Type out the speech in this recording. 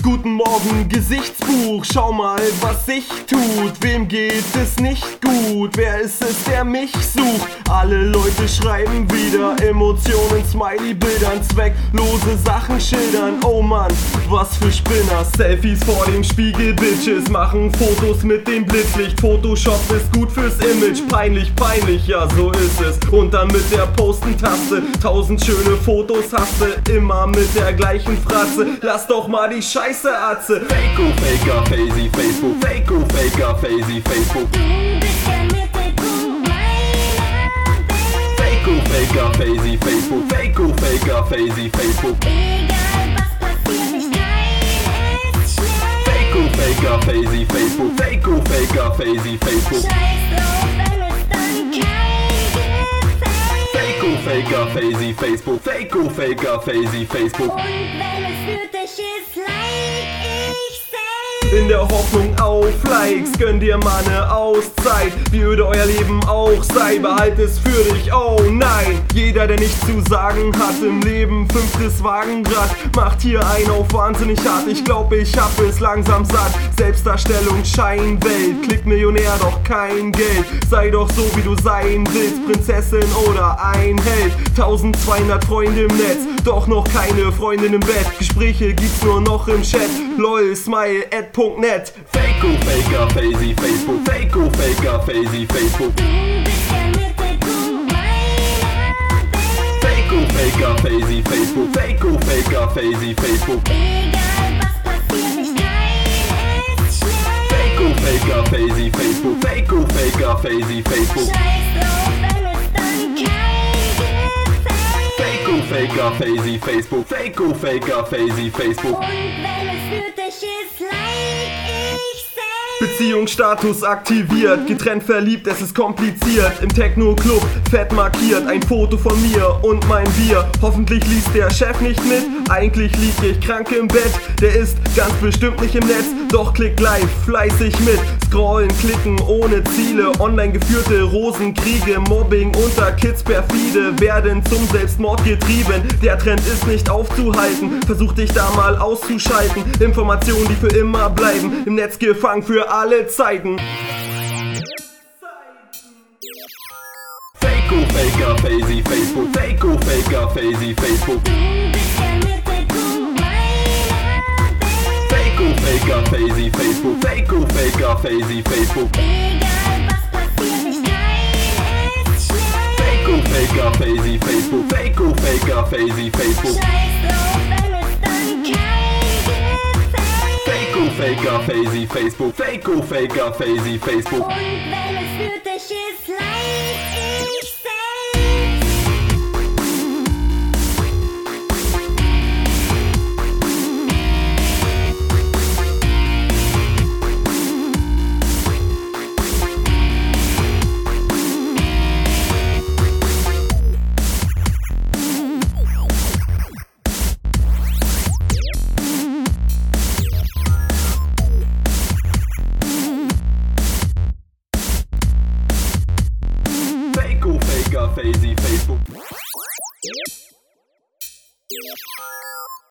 Guten Morgen, Gesichtsbuch, schau mal, was sich tut. Wem geht es nicht gut? Wer ist es, der mich sucht? Alle Leute schreiben wieder Emotionen, Smiley-Bildern, zwecklose Sachen schildern. Oh Mann, was für Spinner. Selfies vor dem Spiegel, Bitches machen Fotos mit dem Blitzlicht. Photoshop ist gut fürs Image, peinlich, peinlich, ja so ist es. Und dann mit der Posten-Taste 1000 schöne Fotos hast du, immer mit der gleichen Fratze. Lass doch mal die Scheiße, Atze. Fako, Faker, Fazy, Facebook. Fako, Faker, Fazy, Facebook. Du bist der Mittelpunkt meiner Welt. Fako, Faker, Fazy, Facebook. Fako, Faker, Fazy, Facebook. Egal was passiert, ich teile es schnell. Fako, Faker, Fazy, Facebook. Fako, Faker, Fazy, Facebook. Scheiß drauf, wenn es dann kein gefällt. Fako, Faker, Fazy, Facebook. Fako, Faker, Fazy, Facebook. Und wenn es nötig ist, like ich selbst. In der Hoffnung auf Likes, gönn dir mal ne Auszeit. Wie öde euer Leben auch sei, behalt es für dich, oh nein. Jeder, der nichts zu sagen hat im Leben, 5. Wagenrad, macht hier einen auf wahnsinnig hart. Ich glaub, ich hab es langsam satt. Selbstdarstellung, Scheinwelt, Klickmillionär, doch kein Geld. Sei doch so, wie du sein willst, Prinzessin oder ein Held. 1200 Freunde im Netz, doch noch keine Freundin im Bett. Gespräche gibt's nur noch im Chat, lol, smile, @net. Fako, Faker, Fazy, Facebook. Fako, Faker, Fazy, Facebook. Du bist der Mittelpunkt meiner Welt. Fako, Faker, Fazy, Facebook. Fako, Faker, Fazy, Facebook. Egal was passiert, ich teile es schnell. Fako, Faker, Fazy, Facebook. Fako, Faker, Fazy, Facebook. Scheiß drauf, wenn es dann kein gefällt. Fako, Faker, Fazy, Facebook. Fako, Faker, Fazy, Facebook. Und wenn es nötig ist, like ich selbst. Beziehungsstatus aktiviert, getrennt verliebt, es ist kompliziert. Im Techno-Club, fett markiert, ein Foto von mir und mein Bier. Hoffentlich liest der Chef nicht mit, eigentlich lieg ich krank im Bett. Der ist ganz bestimmt nicht im Netz, doch klick live, fleißig mit. Scrollen, klicken ohne Ziele, online geführte Rosenkriege. Mobbing unter Kids perfide, werden zum Selbstmord getrieben. Der Trend ist nicht aufzuhalten, versuch dich da mal auszuschalten. Informationen, die für immer bleiben, im Netz gefangen für alle Zeiten. Fako, Faker, Fazy, Facebook. Fako, Faker, Fazy, Facebook. Du bist der Mittelpunkt meiner Welt. Fako, Faker, Fazy, Facebook. Fako, Faker, Fazy, Facebook. Egal was passiert, ich teile es schnell. Fako, Faker, Fazy, Facebook. Fako, Faker, Fazy, Facebook. Scheiß drauf, wenn es dann kein gefällt. Fako, Faker, Fazy, Facebook. Fako, Faker, Fazy, Facebook. Und wenn es nötig ist, like